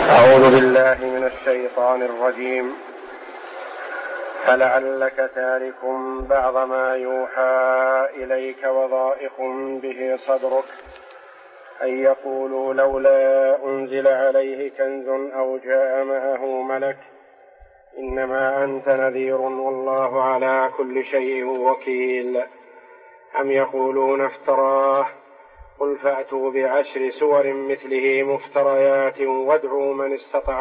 أعوذ بالله من الشيطان الرجيم. فلعلك تارك بعض ما يوحى إليك وضائق به صدرك أن يقولوا لولا أنزل عليه كنز أو جاء معه ملك إنما أنت نذير والله على كل شيء وكيل. أم يقولون افتراه قل فأتوا بعشر سور مثله مفتريات وادعوا من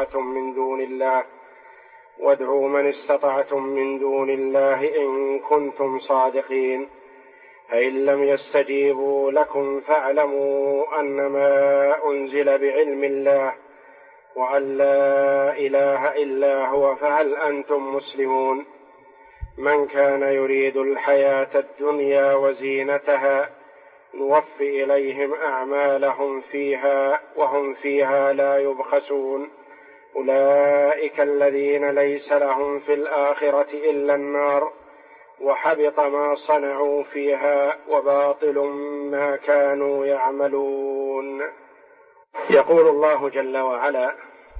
استطعتم من دون الله إن كنتم صادقين. فإن لم يستجيبوا لكم فاعلموا أنما أنزل بعلم الله وأن لا إله إلا هو فهل أنتم مسلمون. من كان يريد الحياة الدنيا وزينتها نوفي إليهم أعمالهم فيها وهم فيها لا يبخسون. أولئك الذين ليس لهم في الآخرة إلا النار وحبط ما صنعوا فيها وباطل ما كانوا يعملون. يقول الله جل وعلا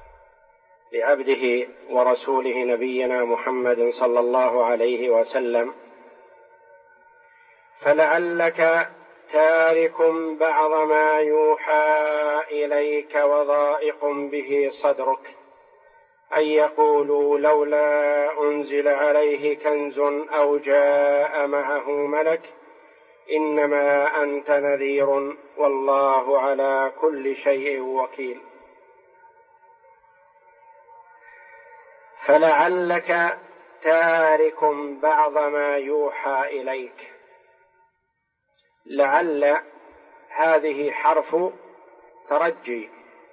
لعبده ورسوله نبينا محمد صلى الله عليه وسلم: فلعلك تارك بعض ما يوحى إليك وضائق به صدرك أن يقولوا لولا أنزل عليه كنز أو جاء معه ملك إنما أنت نذير والله على كل شيء وكيل. فلعلك تارك بعض ما يوحى إليك. لعل هذه حرف ترجي،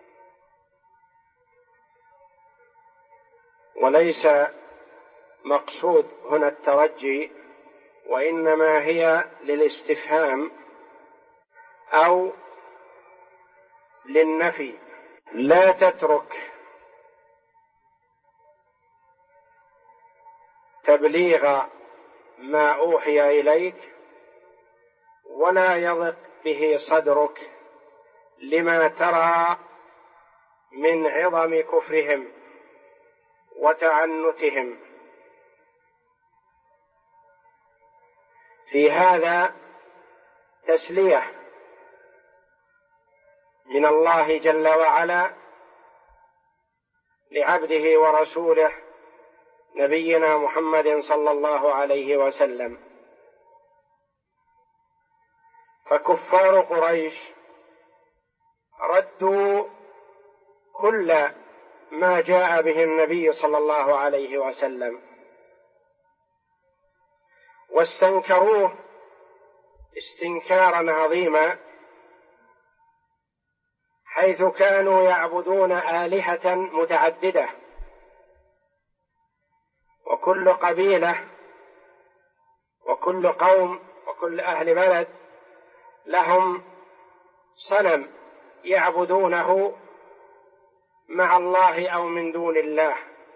وليس مقصود هنا الترجي، وإنما هي للاستفهام أو للنفي. لا تترك تبليغ ما أوحي إليك ولا يضق به صدرك لما ترى من عظم كفرهم وتعنتهم. في هذا تسلية من الله جل وعلا لعبده ورسوله نبينا محمد صلى الله عليه وسلم. فكفار قريش ردوا كل ما جاء به النبي صلى الله عليه وسلم واستنكروه استنكارا عظيما، حيث كانوا يعبدون آلهة متعددة، وكل قبيلة وكل قوم وكل أهل بلد لهم صنم يعبدونه مع الله أو من دون الله.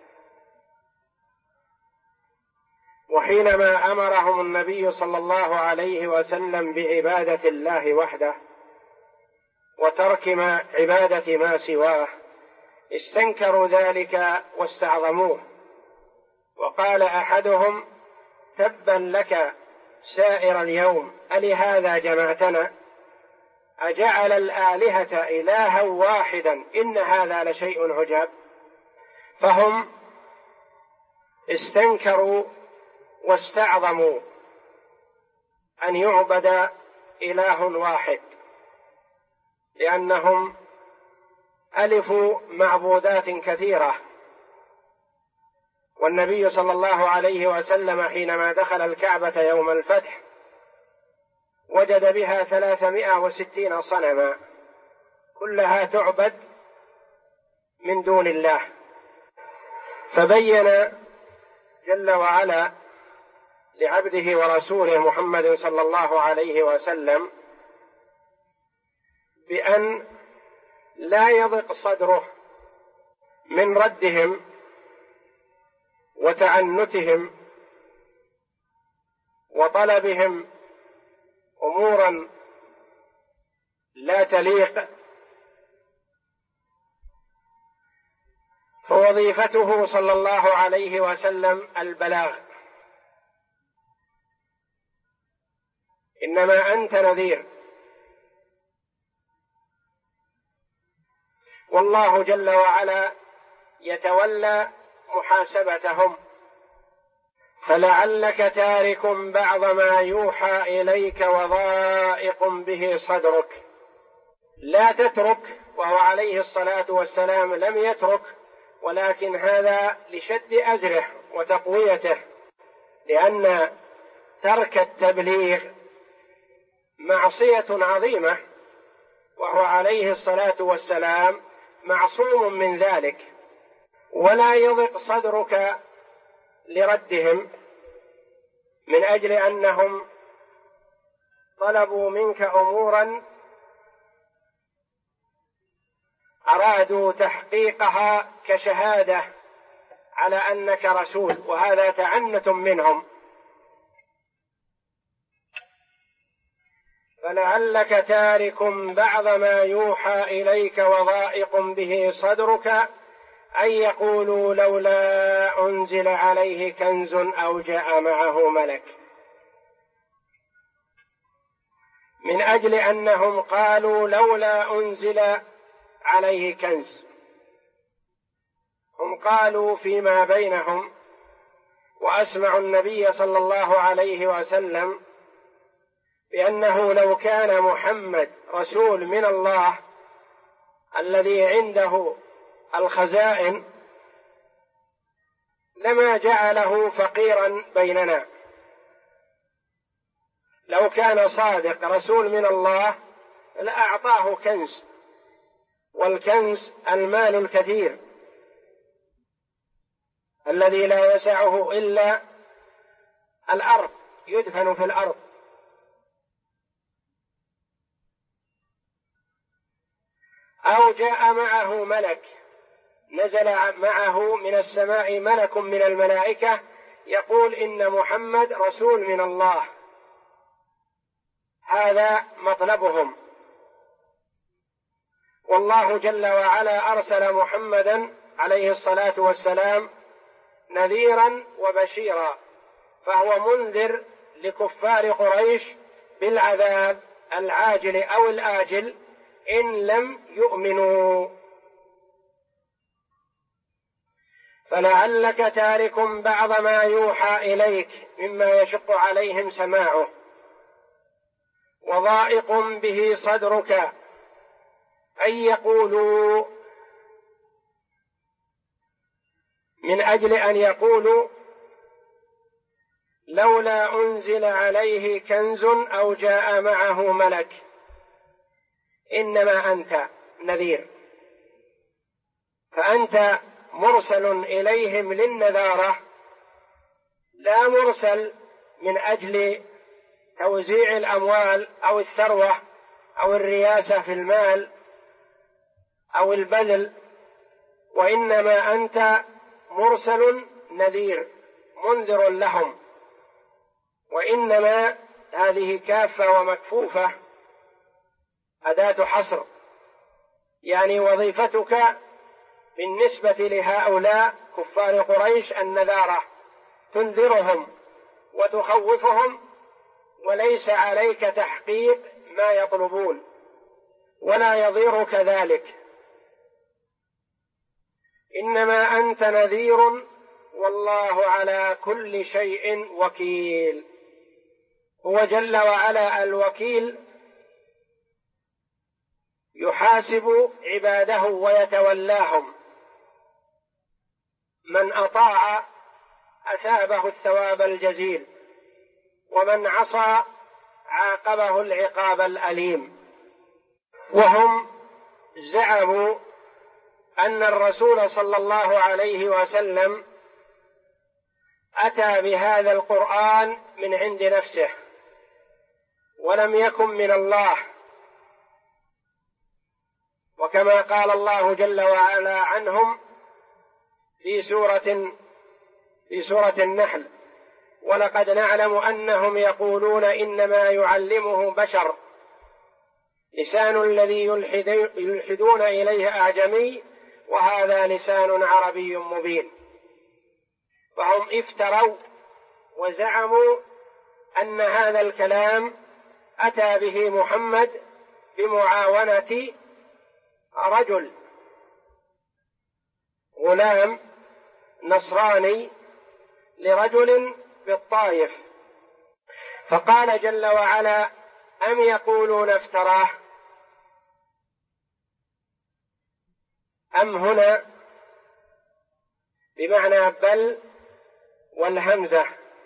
وحينما أمرهم النبي صلى الله عليه وسلم بعبادة الله وحده وترك عبادة ما سواه استنكروا ذلك واستعظموه. وقال أحدهم: تبا لك سائر اليوم ألهذا جمعتنا؟ أجعل الآلهة إلها واحدا إن هذا لشيء عجاب. فهم استنكروا واستعظموا أن يعبد إله واحد، لأنهم ألفوا معبودات كثيرة. والنبي صلى الله عليه وسلم حينما دخل الكعبة يوم الفتح وجد بها 360 صنما كلها تعبد من دون الله. فبين جل وعلا لعبده ورسوله محمد صلى الله عليه وسلم بأن لا يضق صدره من ردهم وتعنتهم وطلبهم أمورا لا تليق وظيفته صلى الله عليه وسلم البلاغ، إنما أنت نذير، والله جل وعلا يتولى محاسبتهم. فلعلك تارك بعض ما يوحى إليك وضائق به صدرك. لا تترك، وهو عليه الصلاة والسلام لم يترك، ولكن هذا لشد أزره وتقويته، لأن ترك التبليغ معصية عظيمة، وهو عليه الصلاة والسلام معصوم من ذلك. ولا يضق صدرك لردهم من أجل أنهم طلبوا منك أمورا أرادوا تحقيقها كشهادة على أنك رسول، وهذا تعنت منهم. فلعلك تارك بعض ما يوحى إليك وضائق به صدرك أن يقولوا لولا أنزل عليه كنز أو جاء معه ملك، من أجل أنهم قالوا لولا أنزل عليه كنز. هم قالوا فيما بينهم وأسمعوا النبي صلى الله عليه وسلم بأنه لو كان محمد رسول من الله الذي عنده الخزائن لما جعله فقيرا بيننا. لو كان صادق رسول من الله لأعطاه كنز، والكنز المال الكثير الذي لا يسعه إلا الأرض، يدفن في الأرض. أو جاء معه ملك، نزل معه من السماء ملك من الملائكة يقول إن محمد رسول من الله. هذا مطلبهم، والله جل وعلا أرسل محمدا عليه الصلاة والسلام نذيرا وبشيرا، فهو منذر لكفار قريش بالعذاب العاجل أو الآجل إن لم يؤمنوا. فلعلك تارك بعض ما يوحى إليك مما يشق عليهم سماعه وضائق به صدرك أن يقولوا، من أجل أن يقولوا لولا أنزل عليه كنز أو جاء معه ملك. إنما أنت نذير، فأنت مرسل إليهم للنذارة، لا مرسل من أجل توزيع الأموال أو الثروة أو الرياسة في المال أو البذل، وإنما أنت مرسل نذير منذر لهم. وإنما هذه كافة ومكفوفة أداة حصر، يعني وظيفتك بالنسبة لهؤلاء كفار قريش النذارة، تنذرهم وتخوفهم، وليس عليك تحقيق ما يطلبون، ولا يضيرك ذلك. إنما أنت نذير، والله على كل شيء وكيل. هو جل وعلا الوكيل، يحاسب عباده ويتولاهم. من أطاع أثابه الثواب الجزيل، ومن عصى عاقبه العقاب الأليم. وهم زعموا أن الرسول صلى الله عليه وسلم أتى بهذا القرآن من عند نفسه ولم يكن من الله، وكما قال الله جل وعلا عنهم في سورة النحل: ولقد نعلم أنهم يقولون إنما يعلمه بشر، لسان الذي يلحدون إليه أعجمي، وهذا لسان عربي مبين. فهم افتروا وزعموا أن هذا الكلام أتى به محمد بمعاونة رجل غلام نصراني لرجل بالطائف. فقال جل وعلا: أم يقولون افتراه. أم هنا بمعنى بل والهمزة،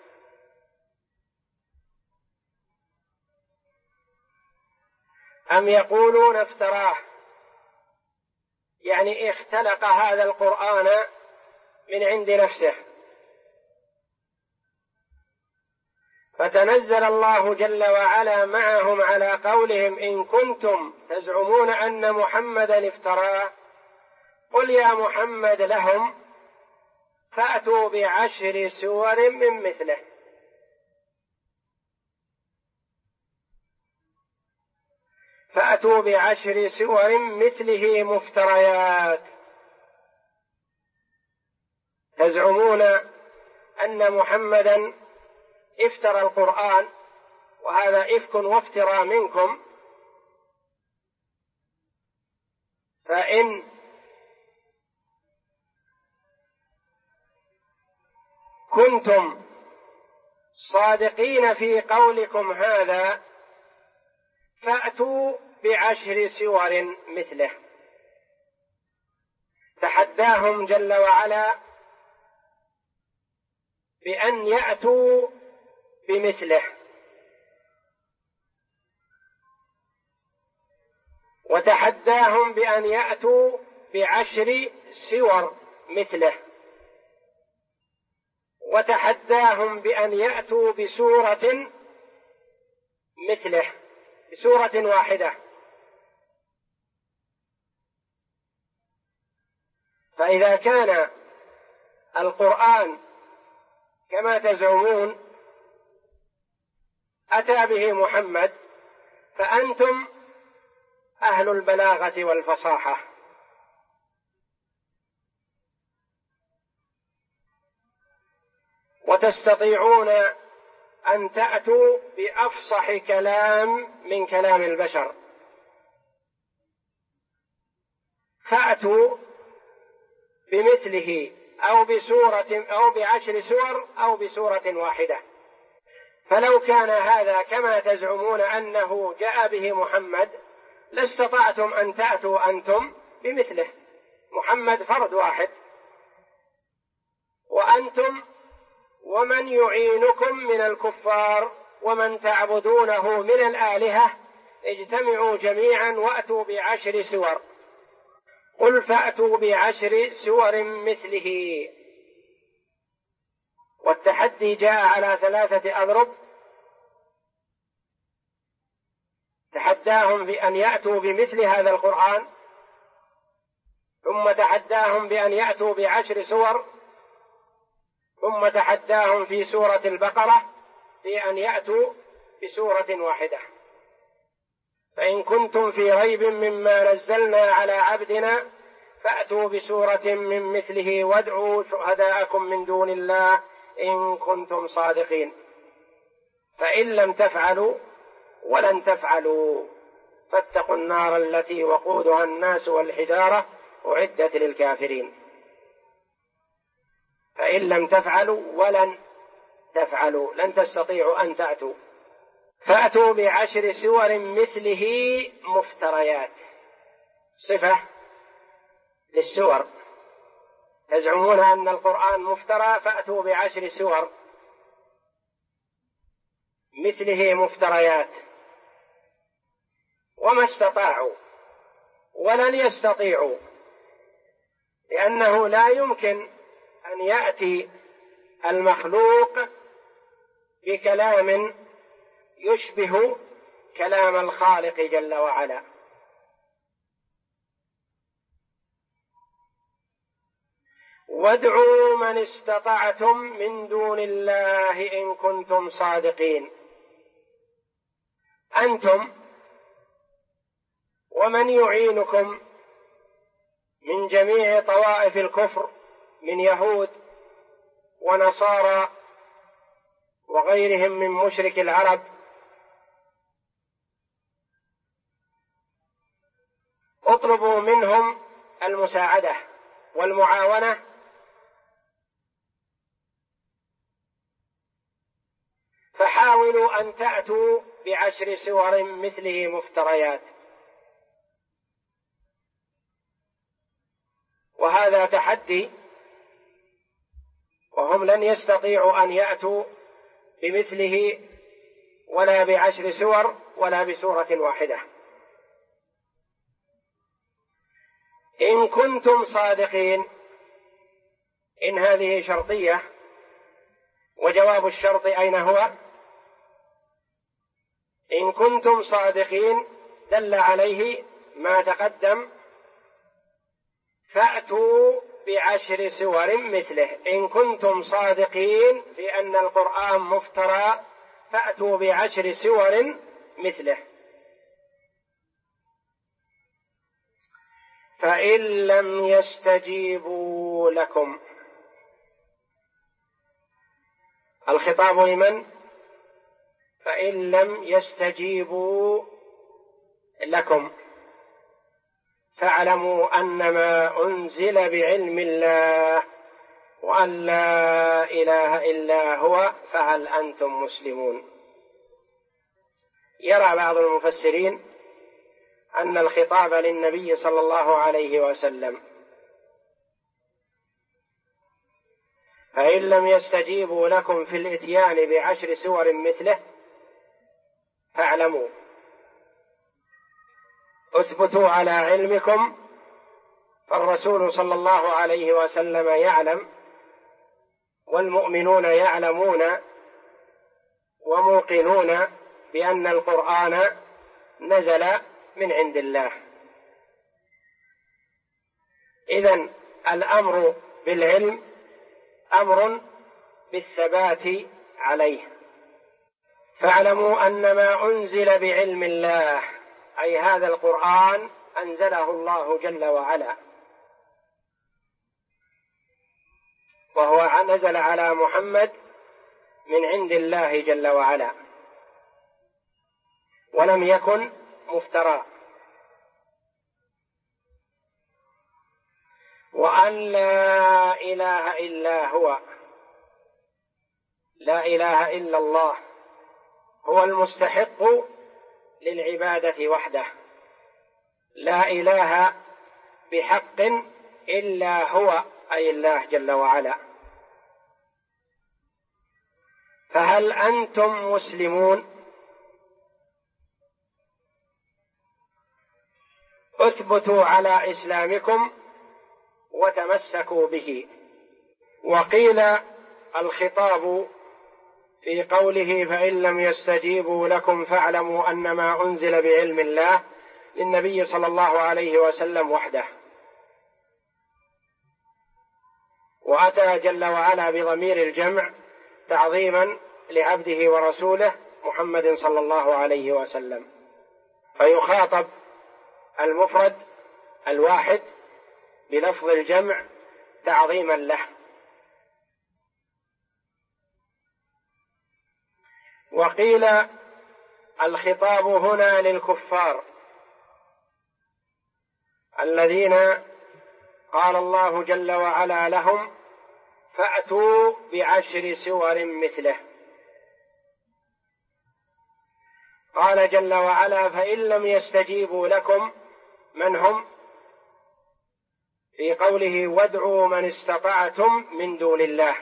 أم يقولون افتراه يعني اختلق هذا القرآن من عند نفسه. فتنزل الله جل وعلا معهم على قولهم: إن كنتم تزعمون أن محمدا افتراه قل يا محمد لهم فأتوا ب10 سور من مثله. فأتوا ب10 سور مثله مفتريات. تزعمون أن محمدا افترى القرآن، وهذا إفك وافتراء منكم. فإن كنتم صادقين في قولكم هذا فأتوا ب10 سور مثله. تحداهم جل وعلا بأن يأتوا بمثله، وتحداهم بأن يأتوا ب10 سور مثله، وتحداهم بأن يأتوا بسورة مثله، بسورة واحدة. فإذا كان القرآن كما تزعمون أتى به محمد، فأنتم أهل البلاغة والفصاحة، وتستطيعون أن تأتوا بأفصح كلام من كلام البشر. فأتوا بمثله أو بسورة أو ب10 سور أو بسورة واحدة. فلو كان هذا كما تزعمون أنه جاء به محمد لاستطعتم أن تأتوا أنتم بمثله. محمد فرد واحد، وأنتم ومن يعينكم من الكفار ومن تعبدونه من الآلهة اجتمعوا جميعا وأتوا ب10 سور. قل فأتوا ب10 سور مثله. والتحدي جاء على 3 أضرب. تحداهم بأن يأتوا بمثل هذا القرآن، ثم تحداهم بأن يأتوا ب10 سور، ثم تحداهم في سورة البقرة بأن يأتوا بسورة واحدة. فإن كنتم في ريب مما نزلنا على عبدنا فأتوا بسورة من مثله وادعوا شهداءكم من دون الله إن كنتم صادقين. فإن لم تفعلوا ولن تفعلوا فاتقوا النار التي وقودها الناس والحجارة أعدت للكافرين. فإن لم تفعلوا ولن تفعلوا لن تستطيعوا أن تأتوا. فأتوا ب10 سور مثله مفتريات، صفة للسور. تزعمون أن القرآن مفترى، فأتوا ب10 سور مثله مفتريات. وما استطاعوا ولن يستطيعوا، لأنه لا يمكن أن يأتي المخلوق بكلام يشبه كلام الخالق جل وعلا. وادعوا من استطعتم من دون الله إن كنتم صادقين. أنتم ومن يعينكم من من جميع طوائف الكفر من يهود ونصارى وغيرهم من مشرك العرب، اطلبوا منهم المساعدة والمعاونة فحاولوا أن تأتوا ب10 سور مثله مفتريات، وهذا تحدي، وهم لن يستطيعوا أن يأتوا بمثله ولا ب10 سور ولا بسورة واحدة. إن كنتم صادقين، إن هذه شرطية، وجواب الشرط أين هو؟ إن كنتم صادقين دل عليه ما تقدم، فأتوا ب10 سور مثله. إن كنتم صادقين في أن القرآن مفترى فأتوا ب10 سور مثله. فإن لم يستجيبوا لكم، الخطاب لمن؟ فإن لم يستجيبوا لكم فاعلموا أنما أنزل بعلم الله وأن لا إله إلا هو فهل أنتم مسلمون. يرى بعض المفسرين أن الخطاب للنبي صلى الله عليه وسلم، فإن لم يستجيبوا لكم في الإتيان ب10 سور مثله فاعلموا، اثبتوا على علمكم، فالرسول صلى الله عليه وسلم يعلم والمؤمنون يعلمون وموقنون بأن القرآن نزل من عند الله. إذن الأمر بالعلم أمر بالثبات عليه. فاعلموا أنما أنزل بعلم الله، أي هذا القرآن أنزله الله جل وعلا، وهو نزل على محمد من عند الله جل وعلا، ولم يكن مفترى. وأن لا إله إلا هو، لا إله إلا الله، هو المستحق للعبادة وحده، لا إله بحق إلا هو، أي الله جل وعلا. فهل أنتم مسلمون؟ اثبتوا على إسلامكم وتمسكوا به. وقيل الخطاب في قوله فإن لم يستجيبوا لكم فاعلموا أنما أنزل بعلم الله للنبي صلى الله عليه وسلم وحده، وأتى جل وعلا بضمير الجمع تعظيما لعبده ورسوله محمد صلى الله عليه وسلم، فيخاطب المفرد الواحد بلفظ الجمع تعظيما له. وقيل الخطاب هنا للكفار الذين قال الله جل وعلا لهم فأتوا ب10 سور مثله. قال جل وعلا فإن لم يستجيبوا لكم، من هم؟ في قوله وادعوا من استطعتم من دون الله.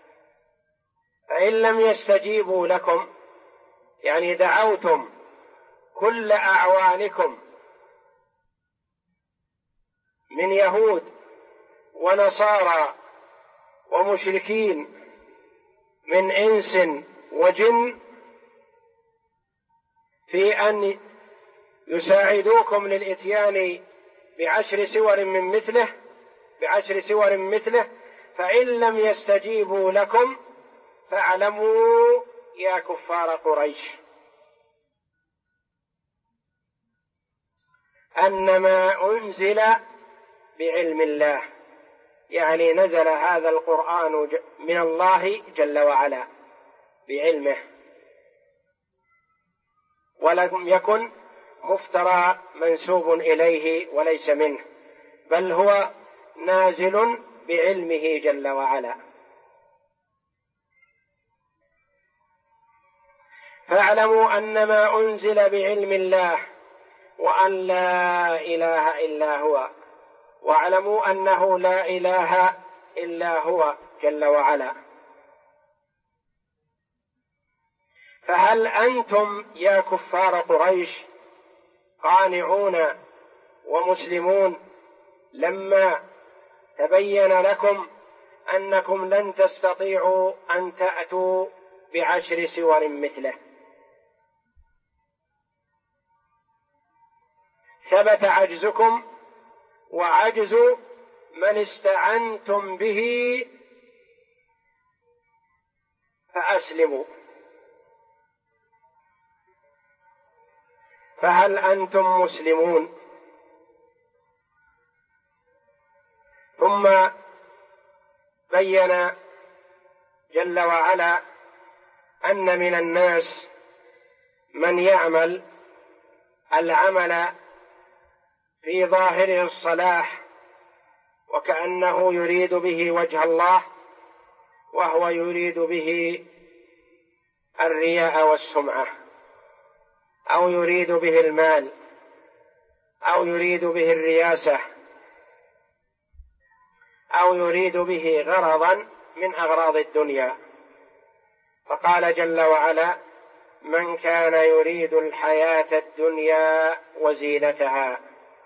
فإن لم يستجيبوا لكم يعني دعوتم كل أعوانكم من يهود ونصارى ومشركين من إنس وجن في أن يساعدوكم للإتيان ب10 سور مثله، فإن لم يستجيبوا لكم فاعلموا يا كفار قريش أنما أنزل بعلم الله، يعني نزل هذا القرآن من الله جل وعلا بعلمه، ولم يكن مفترى منسوب إليه وليس منه، بل هو نازل بعلمه جل وعلا. فاعلموا أنما أنزل بعلم الله وأن لا إله إلا هو، واعلموا أنه لا إله إلا هو جل وعلا. فهل أنتم يا كفار قريش قانعون ومسلمون لما تبين لكم أنكم لن تستطيعوا أن تأتوا ب10 سور مثله؟ ثبت عجزكم وعجز من استعنتم به فأسلموا. فهل أنتم مسلمون؟ ثم بين جل وعلا أن من الناس من يعمل العمل في ظاهره الصلاح وكأنه يريد به وجه الله، وهو يريد به الرياء والسمعة، أو يريد به المال، أو يريد به الرياسة، أو يريد به غرضا من أغراض الدنيا. فقال جل وعلا: من كان يريد الحياة الدنيا وزينتها.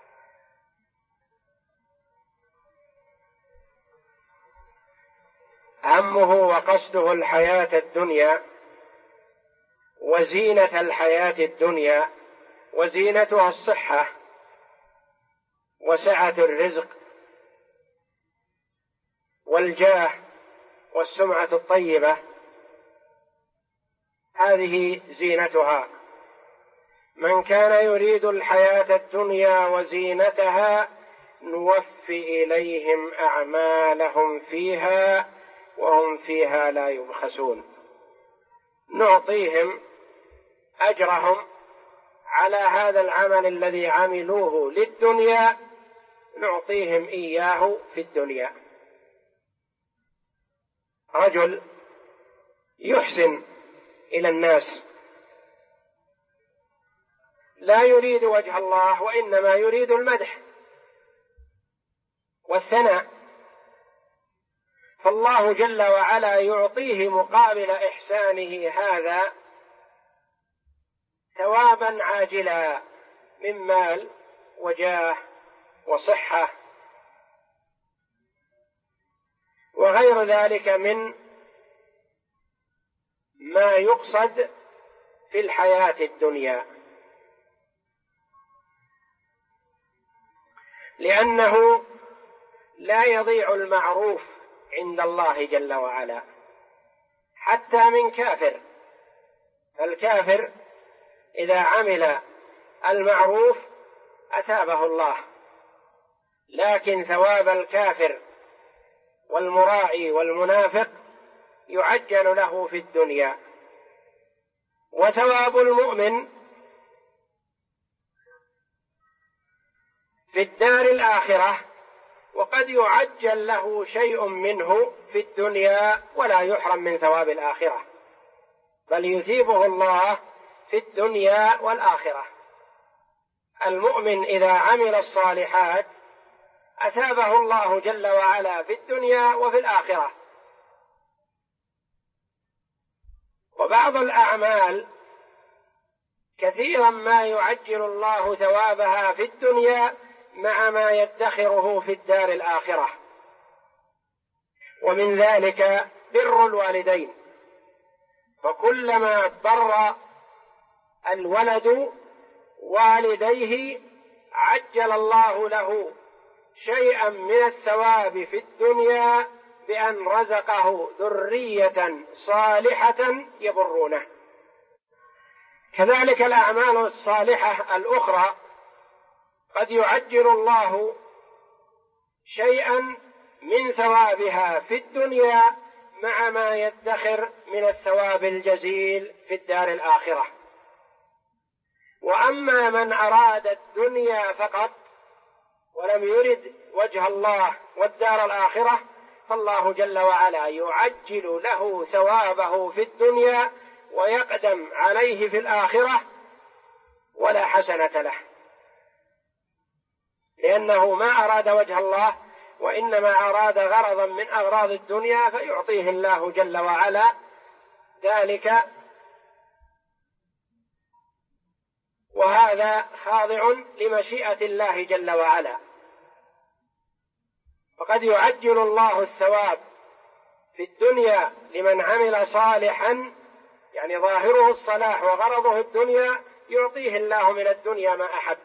همه وقصده الحياة الدنيا وزينة الحياة الدنيا، وزينتها الصحة وسعة الرزق والجاه والسمعة الطيبة، هذه زينتها. من كان يريد الحياة الدنيا وزينتها نوفي إليهم أعمالهم فيها وهم فيها لا يبخسون. نعطيهم أجرهم على هذا العمل الذي عملوه للدنيا، نعطيهم إياه في الدنيا. رجل يحسن إلى الناس، لا يريد وجه الله وإنما يريد المدح والثناء، فالله جل وعلا يعطيه مقابل إحسانه هذا ثوابا عاجلا من مال وجاه وصحة وغير ذلك من ما يقصد في الحياة الدنيا، لأنه لا يضيع المعروف عند الله جل وعلا حتى من كافر. الكافر إذا عمل المعروف أثابه الله، لكن ثواب الكافر والمراعي والمنافق يعجل له في الدنيا، وثواب المؤمن في الدار الآخرة، وقد يعجل له شيء منه في الدنيا ولا يحرم من ثواب الآخرة، بل يثيبه الله في الدنيا والآخرة. المؤمن إذا عمل الصالحات أثابه الله جل وعلا في الدنيا وفي الآخرة. وبعض الأعمال كثيرا ما يعجل الله ثوابها في الدنيا مع ما يدخره في الدار الآخرة، ومن ذلك بر الوالدين، فكلما بر الولد والديه عجل الله له شيئا من الثواب في الدنيا بأن رزقه ذرية صالحة يبرونه. كذلك الأعمال الصالحة الأخرى قد يعجل الله شيئا من ثوابها في الدنيا مع ما يدخر من الثواب الجزيل في الدار الآخرة. وأما من أراد الدنيا فقط ولم يرد وجه الله والدار الآخرة فالله جل وعلا يعجل له ثوابه في الدنيا ويقدم عليه في الآخرة ولا حسنة له، لأنه ما أراد وجه الله وإنما أراد غرضا من أغراض الدنيا فيعطيه الله جل وعلا ذلك، وهذا خاضع لمشيئة الله جل وعلا. فقد يعجل الله الثواب في الدنيا لمن عمل صالحا، يعني ظاهره الصلاح وغرضه الدنيا، يعطيه الله من الدنيا ما أحب،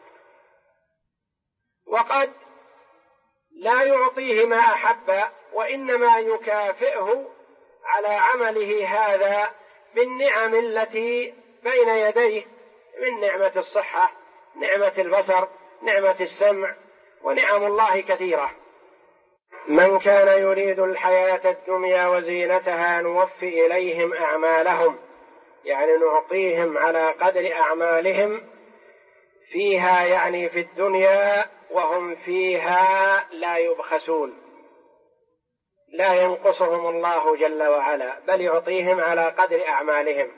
وقد لا يعطيه ما أحب وإنما يكافئه على عمله هذا بالنعم التي بين يديه من نعمة الصحة، نعمة البصر، نعمة السمع، ونعم الله كثيرة. من كان يريد الحياة الدنيا وزينتها نوفي إليهم أعمالهم، يعني نعطيهم على قدر أعمالهم فيها، يعني في الدنيا، وهم فيها لا يبخسون، لا ينقصهم الله جل وعلا بل يعطيهم على قدر أعمالهم.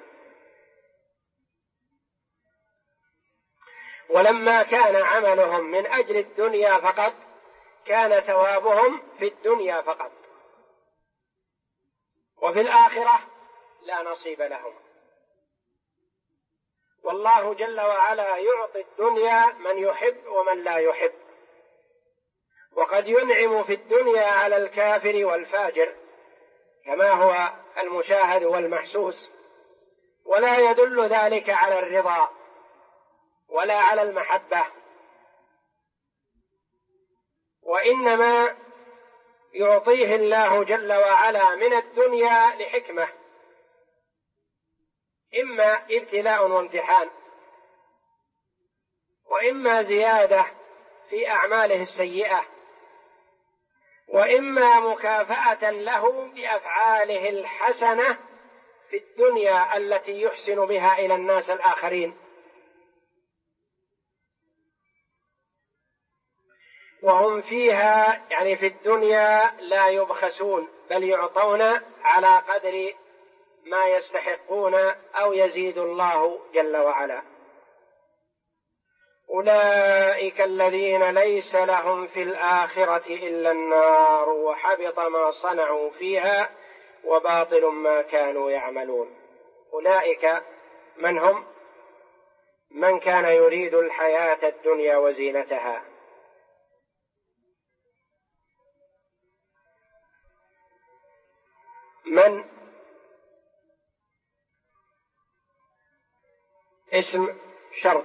ولما كان عملهم من أجل الدنيا فقط كان ثوابهم في الدنيا فقط، وفي الآخرة لا نصيب لهم. والله جل وعلا يعطي الدنيا من يحب ومن لا يحب، وقد ينعم في الدنيا على الكافر والفاجر كما هو المشاهد والمحسوس، ولا يدل ذلك على الرضا ولا على المحبة، وإنما يعطيه الله جل وعلا من الدنيا لحكمة، إما ابتلاء وامتحان، وإما زيادة في أعماله السيئة، وإما مكافأة له بأفعاله الحسنة في الدنيا التي يحسن بها إلى الناس الآخرين. وهم فيها، يعني في الدنيا، لا يبخسون بل يعطون على قدر ما يستحقون أو يزيد الله جل وعلا. أولئك الذين ليس لهم في الآخرة إلا النار وحبط ما صنعوا فيها وباطل ما كانوا يعملون. أولئك من هم؟ من كان يريد الحياة الدنيا وزينتها. من اسم شرط،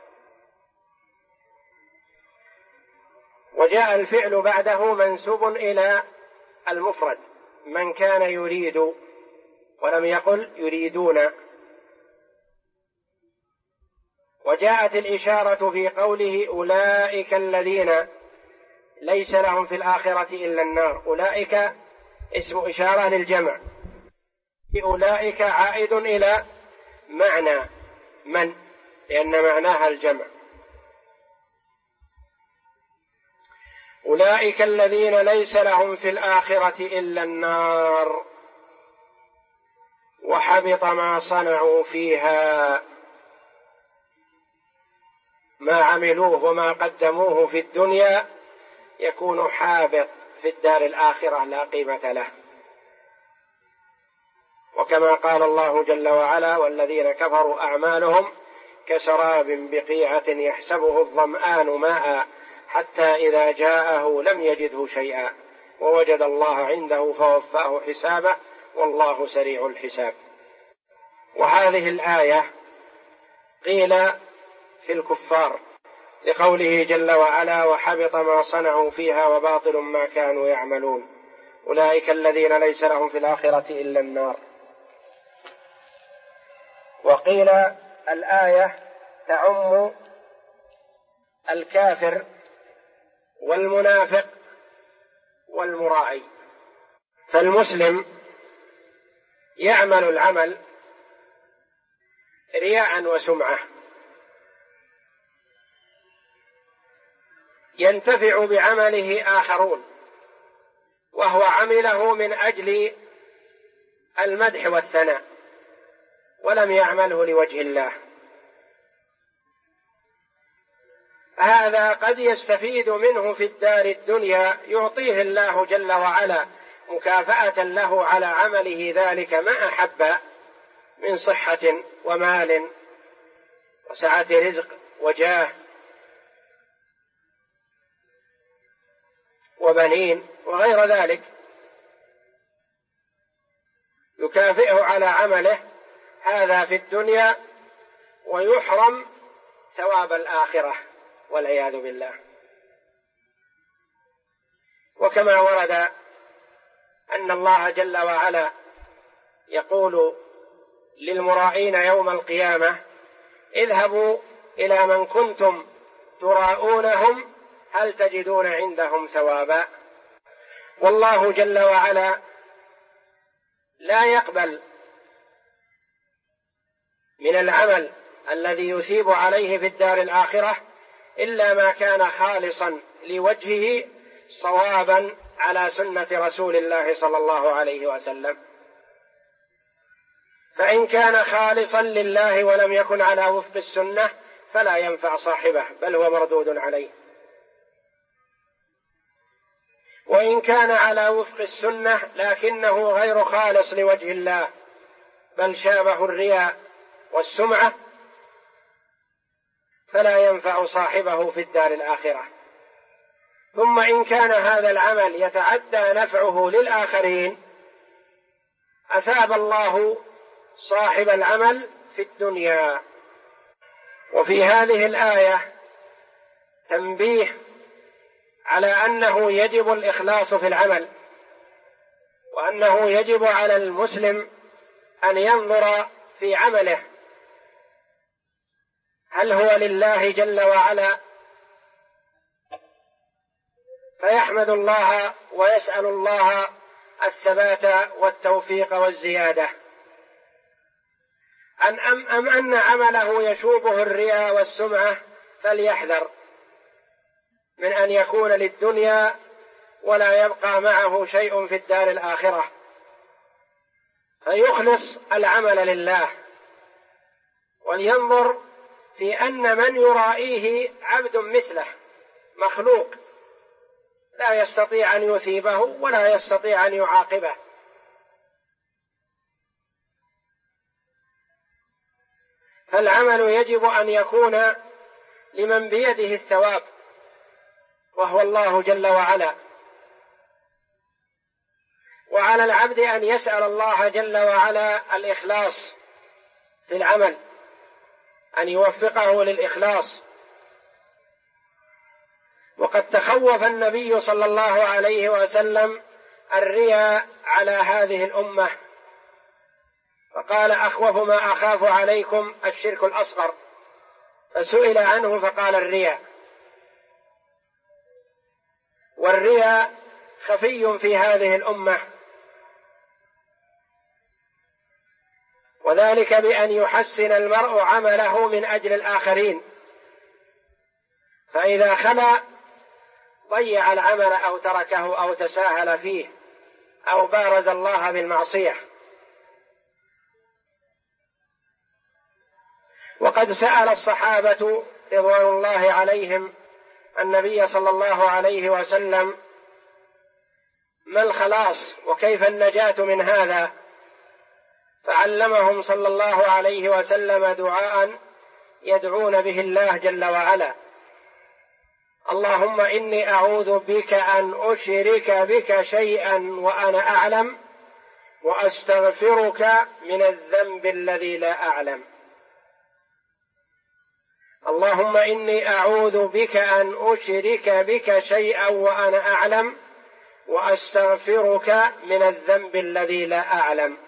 وجاء الفعل بعده منسوب إلى المفرد من كان يريد، ولم يقل يريدون. وجاءت الإشارة في قوله أولئك الذين ليس لهم في الآخرة إلا النار. أولئك اسم إشارة للجمع، أولئك عائد إلى معنى من، لأن معناها الجمع. أولئك الذين ليس لهم في الآخرة إلا النار وحبط ما صنعوا فيها، ما عملوه وما قدموه في الدنيا يكون حابط في الدار الآخرة، لا قيمة له. وكما قال الله جل وعلا والذين كفروا أعمالهم كسراب بقيعة يحسبه الظمآن ماء حتى إذا جاءه لم يجده شيئا ووجد الله عنده فوفاه حسابه والله سريع الحساب. وهذه الآية قيل في الكفار لقوله جل وعلا وحبط ما صنعوا فيها وباطل ما كانوا يعملون. أولئك الذين ليس لهم في الآخرة إلا النار. وقيل الآية تعم الكافر والمنافق والمرائي. فالمسلم يعمل العمل رياء وسمعة، ينتفع بعمله آخرون، وهو عمله من أجل المدح والثناء، ولم يعمله لوجه الله. هذا قد يستفيد منه في الدار الدنيا، يعطيه الله جل وعلا مكافأة له على عمله ذلك ما أحب من صحة ومال وسعة رزق وجاه وبنين وغير ذلك، يكافئه على عمله هذا في الدنيا ويحرم ثواب الآخرة والعياذ بالله. وكما ورد أن الله جل وعلا يقول للمرائين يوم القيامة: اذهبوا إلى من كنتم تراءونهم هل تجدون عندهم ثوابا. والله جل وعلا لا يقبل من العمل الذي يثيب عليه في الدار الآخرة إلا ما كان خالصا لوجهه صوابا على سنة رسول الله صلى الله عليه وسلم. فإن كان خالصا لله ولم يكن على وفق السنة فلا ينفع صاحبه، بل هو مردود عليه. وإن كان على وفق السنة لكنه غير خالص لوجه الله، بل شابه الرياء والسمعة، فلا ينفع صاحبه في الدار الآخرة. ثم إن كان هذا العمل يتعدى نفعه للآخرين أثاب الله صاحب العمل في الدنيا. وفي هذه الآية تنبيه على أنه يجب الإخلاص في العمل، وأنه يجب على المسلم أن ينظر في عمله هل هو لله جل وعلا، فيحمد الله ويسأل الله الثبات والتوفيق والزيادة، أم أن عمله يشوبه الرياء والسمعة، فليحذر من أن يكون للدنيا ولا يبقى معه شيء في الدار الآخرة، فيخلص العمل لله، ولينظر في أن من يرائيه عبد مثله مخلوق لا يستطيع أن يثيبه ولا يستطيع أن يعاقبه. فالعمل يجب أن يكون لمن بيده الثواب وهو الله جل وعلا، وعلى العبد أن يسأل الله جل وعلا الإخلاص في العمل، أن يوفقه للإخلاص. وقد تخوف النبي صلى الله عليه وسلم الرياء على هذه الأمة، فقال: أخوف ما أخاف عليكم الشرك الأصغر، فسئل عنه فقال: الرياء. والرياء خفي في هذه الأمة، وذلك بأن يحسن المرء عمله من أجل الآخرين، فإذا خلا ضيع العمل أو تركه أو تساهل فيه أو بارز الله بالمعصية. وقد سأل الصحابة رضوان الله عليهم النبي صلى الله عليه وسلم: ما الخلاص وكيف النجاة من هذا؟ فعلمهم صلى الله عليه وسلم دعاء يدعون به الله جل وعلا: اللهم إني أعوذ بك أن أشرك بك شيئا وأنا أعلم، وأستغفرك من الذنب الذي لا أعلم. اللهم إني أعوذ بك أن أشرك بك شيئا وأنا أعلم، وأستغفرك من الذنب الذي لا أعلم.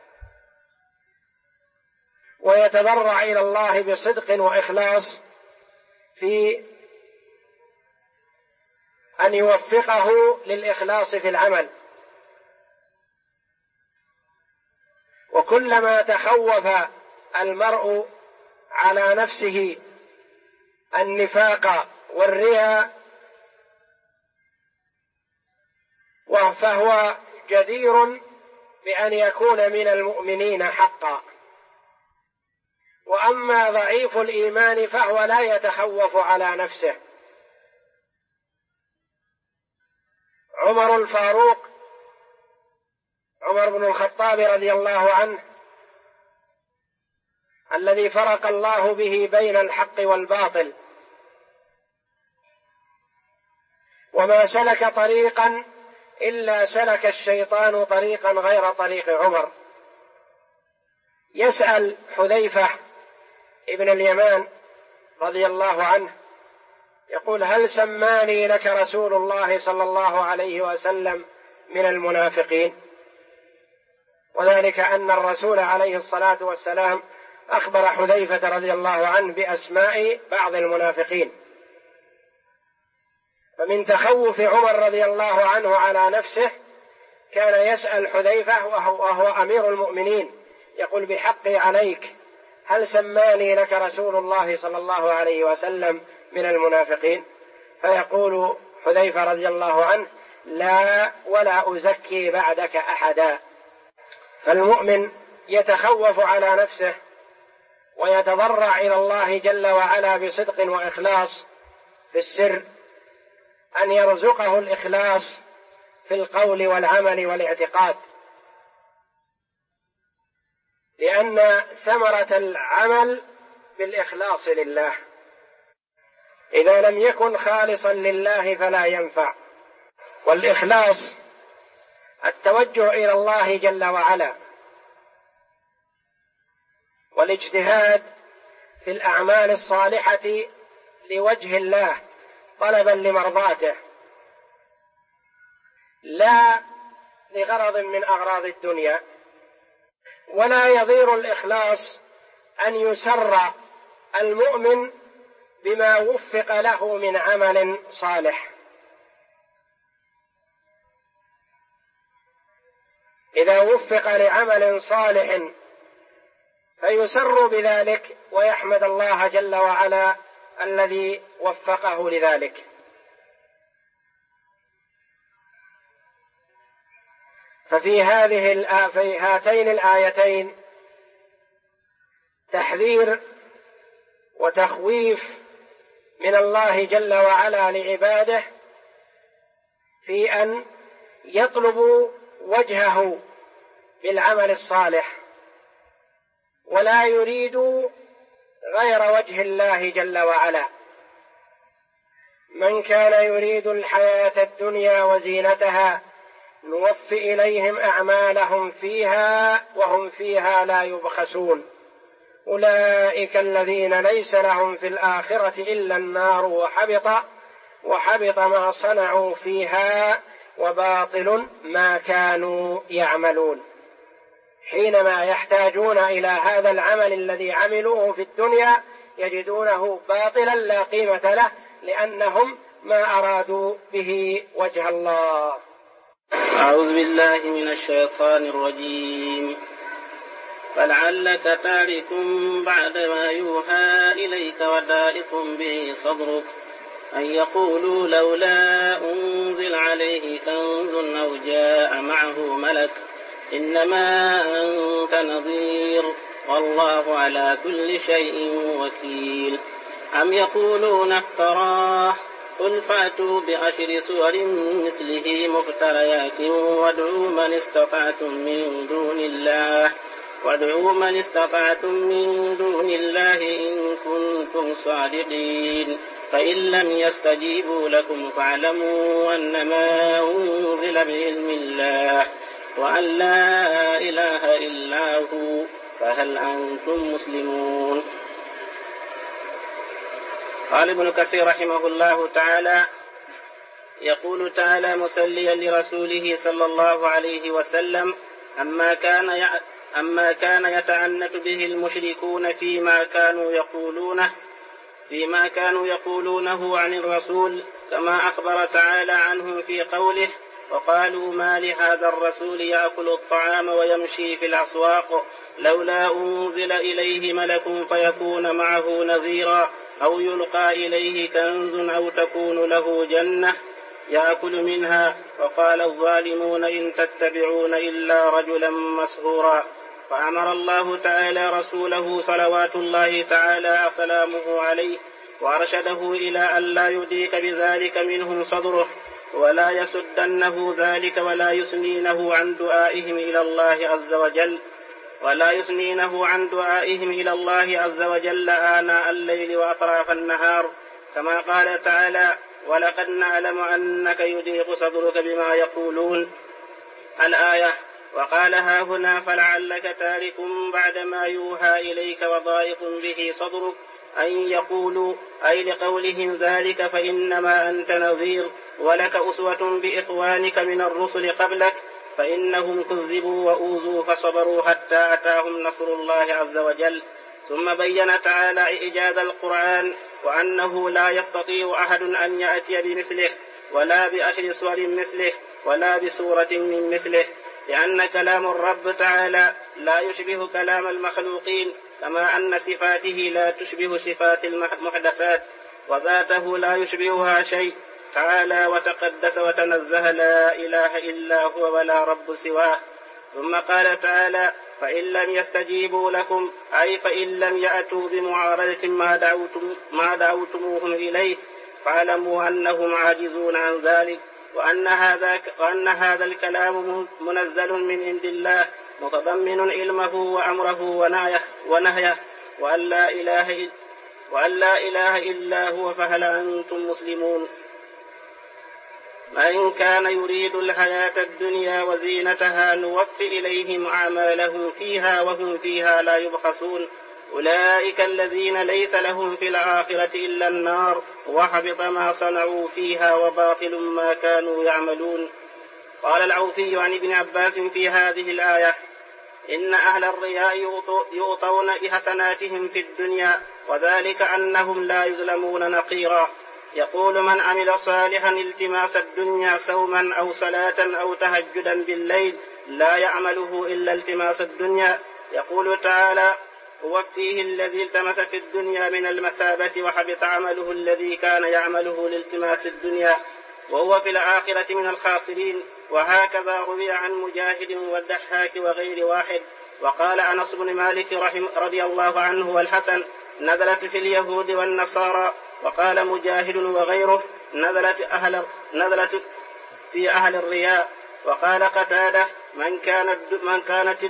ويتضرع إلى الله بصدق وإخلاص في أن يوفقه للإخلاص في العمل. وكلما تخوف المرء على نفسه النفاق والرياء فهو جدير بأن يكون من المؤمنين حقا. وأما ضعيف الإيمان فهو لا يتخوف على نفسه. عمر الفاروق، عمر بن الخطاب رضي الله عنه، الذي فرق الله به بين الحق والباطل، وما سلك طريقا إلا سلك الشيطان طريقا غير طريق عمر، يسأل حذيفة ابن اليمان رضي الله عنه يقول: هل سماني لك رسول الله صلى الله عليه وسلم من المنافقين؟ وذلك أن الرسول عليه الصلاة والسلام أخبر حذيفة رضي الله عنه بأسماء بعض المنافقين. فمن تخوف عمر رضي الله عنه على نفسه كان يسأل حذيفة وهو أمير المؤمنين، يقول: بحقي عليك، هل سماني لك رسول الله صلى الله عليه وسلم من المنافقين؟ فيقول حذيفة رضي الله عنه: لا، ولا أزكي بعدك أحدا. فالمؤمن يتخوف على نفسه ويتضرع إلى الله جل وعلا بصدق وإخلاص في السر، أن يرزقه الإخلاص في القول والعمل والاعتقاد، لأن ثمرة العمل بالإخلاص لله، إذا لم يكن خالصا لله فلا ينفع. والإخلاص التوجه إلى الله جل وعلا، والاجتهاد في الأعمال الصالحة لوجه الله طلبا لمرضاته، لا لغرض من أغراض الدنيا. ولا يضير الإخلاص أن يسر المؤمن بما وفق له من عمل صالح. إذا وفق لعمل صالح فيسر بذلك ويحمد الله جل وعلا الذي وفقه لذلك. ففي هاتين الآيتين تحذير وتخويف من الله جل وعلا لعباده في أن يطلبوا وجهه بالعمل الصالح، ولا يريدوا غير وجه الله جل وعلا. من كان يريد الحياة الدنيا وزينتها نوف إليهم أعمالهم فيها وهم فيها لا يبخسون، أولئك الذين ليس لهم في الآخرة إلا النار وحبط ما صنعوا فيها وباطل ما كانوا يعملون. حينما يحتاجون إلى هذا العمل الذي عملوه في الدنيا يجدونه باطلا لا قيمة له، لأنهم ما أرادوا به وجه الله. أعوذ بالله من الشيطان الرجيم. فلعلك تارك بعد ما يوحى إليك وضائق به صدرك أن يقولوا لولا أنزل عليه كنز أو جاء معه ملك إنما أنت نظير والله على كل شيء وكيل. أم يقولون افتراه قل فأتوا بعشر سور مثله مفتريات وادعوا من استطعتم من دون الله إن كنتم صادقين. فإن لم يستجيبوا لكم فاعلموا أنما أنزل بعلم الله وأن لا إله إلا هو فهل أنتم مسلمون. قال ابن كثير رحمه الله تعالى: يقول تعالى مسليا لرسوله صلى الله عليه وسلم: أما كان يتعنت به المشركون فيما كانوا يقولونه عن الرسول كما أخبر تعالى عنهم في قوله وقالوا ما لهذا الرسول يأكل الطعام ويمشي في الأسواق لولا أنزل إليه ملك فيكون معه نذيرا أو يلقى إليه كنز أو تكون له جنة يأكل منها وقال الظالمون إن تتبعون إلا رجلا مسحورا. فأمر الله تعالى رسوله صلوات الله تعالى وسلامه عليه وأرشده إلى أن لا يديك بذلك منهم صدره ولا يسدنه ذلك ولا يثنينه عن دعائهم إلى الله عز وجل آناء الليل وأطراف النهار كما قال تعالى ولقد نعلم أنك يضيق صدرك بما يقولون الآية. وقال هاهنا فلعلك تارك بعد ما يوحى إليك وضائق به صدرك أن يقولوا أي لقولهم ذلك فإنما أنت نذير ولك أسوة بإخوانك من الرسل قبلك فإنهم كذبوا وأوذوا فصبروا حتى أتاهم نصر الله عز وجل. ثم بين تعالى إعجاز القرآن وأنه لا يستطيع أحد أن يأتي بمثله ولا بأشر سور مثله ولا بسورة من مثله لأن كلام الرب تعالى لا يشبه كلام المخلوقين كما أن صفاته لا تشبه صفات المحدثات وذاته لا يشبهها شيء تعالى وتقدس وتنزه لا إله إلا هو ولا رب سواه. ثم قال تعالى فإن لم يستجيبوا لكم أي فإن لم يأتوا بمعارضة ما دعوتموهم إليه فاعلموا أنهم عاجزون عن ذلك وأن هذا الكلام منزل من عند الله متضمن علمه وأمره ونهيه وأن لا إله إلا هو فهل أنتم مسلمون. من كان يريد الحياة الدنيا وزينتها نوفي إليهم أعمالهم فيها وهم فيها لا يبخسون أولئك الذين ليس لهم في الآخرة إلا النار وحبط ما صنعوا فيها وباطل ما كانوا يعملون. قال العوفي عن ابن عباس في هذه الآية إن أهل الرياء يؤطون بحسناتهم في الدنيا وذلك أنهم لا يظلمون نقيرا. يقول من عمل صالحا التماس الدنيا صوما أو صلاة أو تهجدا بالليل لا يعمله إلا التماس الدنيا. يقول تعالى ووفيه الذي التمس في الدنيا من المثابة وحبط عمله الذي كان يعمله لالتماس الدنيا وهو في الآخرة من الخاسرين. وهكذا روي عن مجاهد والضحاك وغير واحد. وقال أنس بن مالك رضي الله عنه والحسن نزلت في اليهود والنصارى. وقال مجاهد وغيره نزلت في أهل الرياء. وقال قتادة من كانت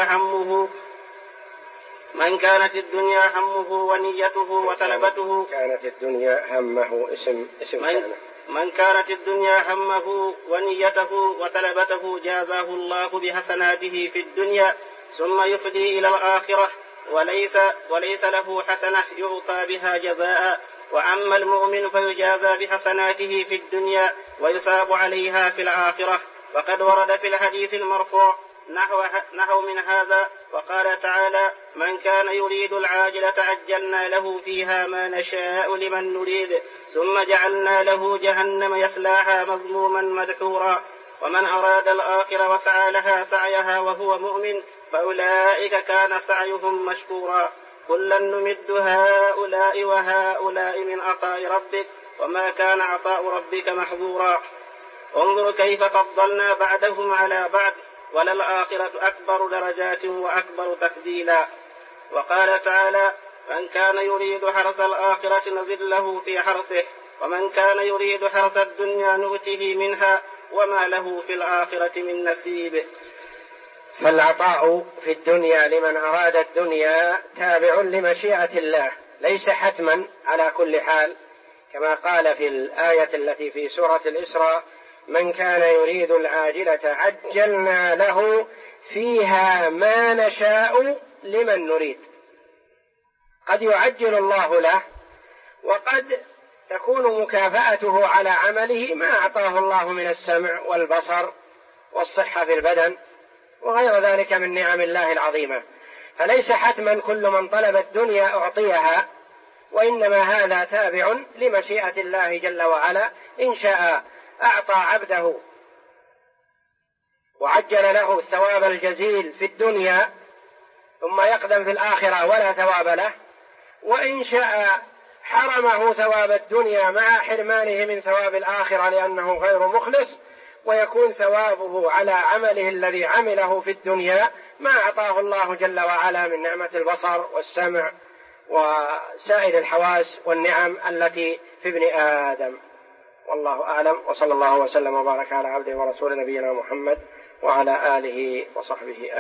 الدنيا همه ونيته وطلبته كانت الدنيا همه اسم من كانت الدنيا همه ونيته وطلبته جازاه الله بحسناته في الدنيا ثم يفدي إلى الآخرة وليس له حسنة يعطى بها جزاء. وأما المؤمن فيجازى بحسناته في الدنيا ويصاب عليها في الآخرة. وقد ورد في الحديث المرفوع نحو من هذا. وقال تعالى من كان يريد العاجلة عجلنا له فيها ما نشاء لمن نريد ثم جعلنا له جهنم يصلاها مذموما مدحورا. ومن أراد الآخرة وسعى لها سعيها وهو مؤمن فأولئك كان سعيهم مشكورا. كلا نمد هؤلاء وهؤلاء من عطاء ربك وما كان عطاء ربك محظورا. انظر كيف فضلنا بعدهم على بعد وللآخرة أكبر درجات وأكبر تفضيلا. وقال تعالى من كان يريد حرث الآخرة نزد له في حرثه ومن كان يريد حرث الدنيا نؤته منها وما له في الآخرة من نصيب. فالعطاء في الدنيا لمن أراد الدنيا تابع لمشيئة الله ليس حتما على كل حال كما قال في الآية التي في سورة الإسراء من كان يريد العاجلة عجلنا له فيها ما نشاء لمن نريد. قد يعجل الله له وقد تكون مكافأته على عمله ما أعطاه الله من السمع والبصر والصحة في البدن وغير ذلك من نعم الله العظيمة. فليس حتما كل من طلب الدنيا أعطيها وإنما هذا تابع لمشيئة الله جل وعلا. إن شاء أعطى عبده وعجل له الثواب الجزيل في الدنيا ثم يقدم في الآخرة ولا ثواب له، وإن شاء حرمه ثواب الدنيا مع حرمانه من ثواب الآخرة لأنه غير مخلص، ويكون ثوابه على عمله الذي عمله في الدنيا ما أعطاه الله جل وعلا من نعمة البصر والسمع وسائر الحواس والنعم التي في ابن آدم. والله أعلم، وصلى الله وسلم وبارك على عبده ورسول نبينا محمد وعلى آله وصحبه أجمعين.